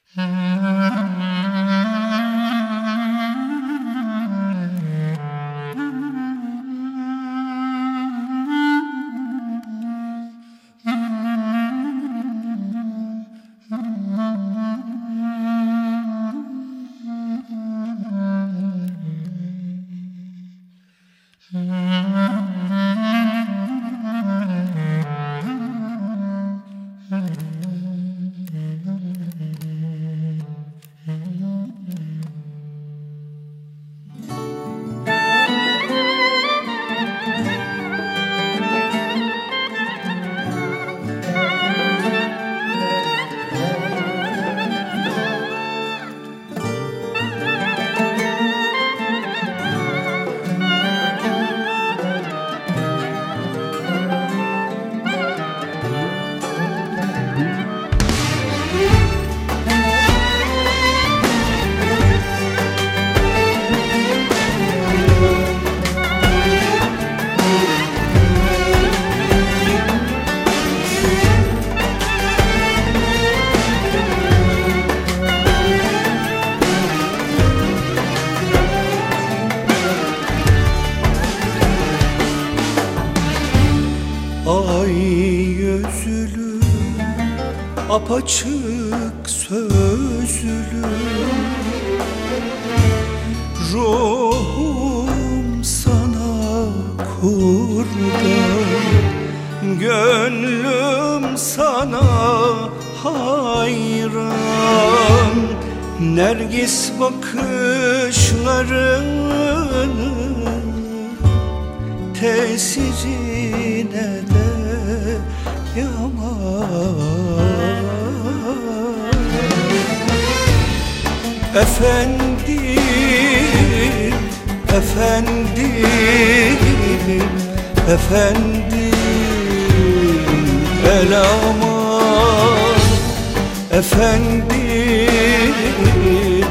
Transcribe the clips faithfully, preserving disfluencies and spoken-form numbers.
Ay yüzlü, apaçık sözlü, ruhum sana kurban, gönlüm sana hayran. Nergis bakışların tesirine de yaman. Efendim, efendim, efendim, el aman. Efendim,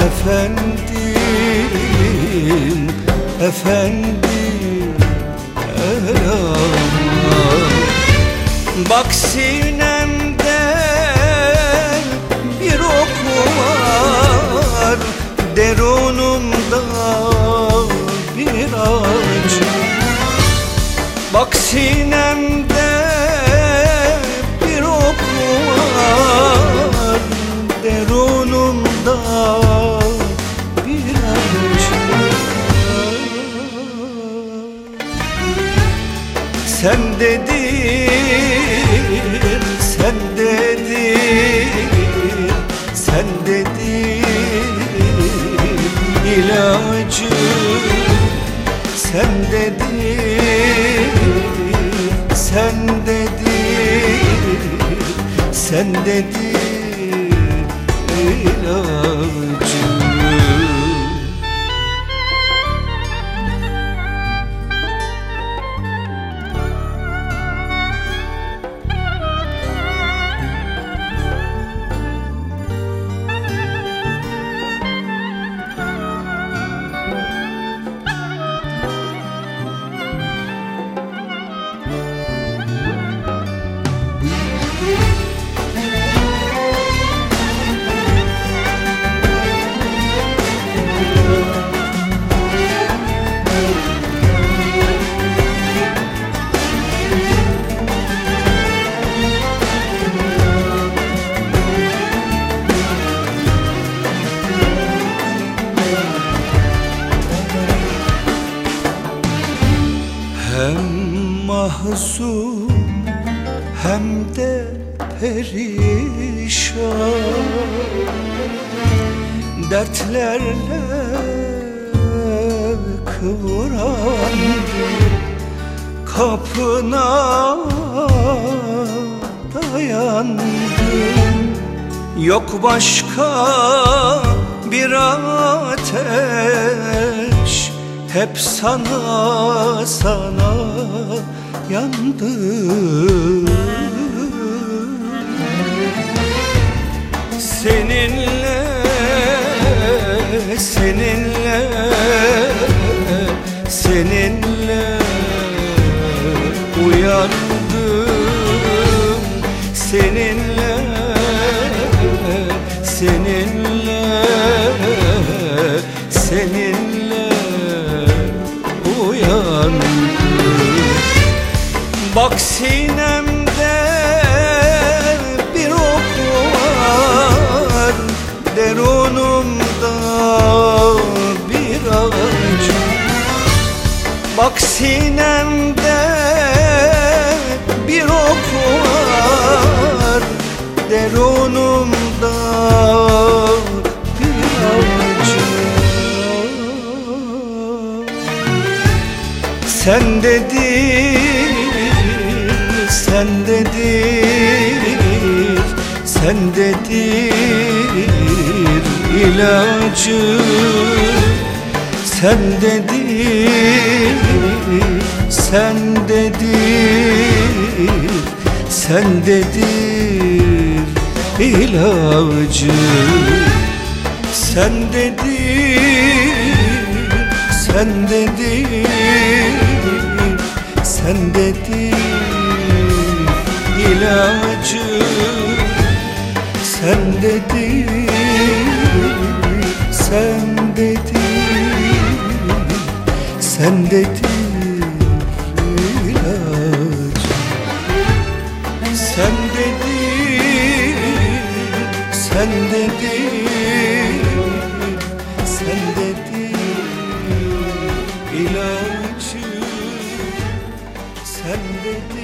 efendim, efendim, el aman. Bak sinemde bir ok var, derunumda bir acı. Bak sinemde bir ok var, derunumda bir acı. Sen dedin, sen dedin, sen dedin ilacı. Sen dedin, sen dedin, sen dedin ilacı. Hem mahzun hem de perişan, dertlerle kıvrandım. Kapına dayandım. Yok başka bir ateş, hep sana, sana yandım. Seninle, seninle, seninle uyandım. Seninle, seninle, seninle uyandım. Bak sinemde bir ok var, derunumda bir acı. Bak sinemde bir ok var, derunumda bir acı. Sendedir, sendedir, sendedir ilacı. Sendedir, sendedir, sendedir ilacı. Sendedir, sendedir, sendedir ilacı. Sendedir, sendedir, sendedir ilacı. Sendedir, sendedir, sendedir ilacı. Sendedir.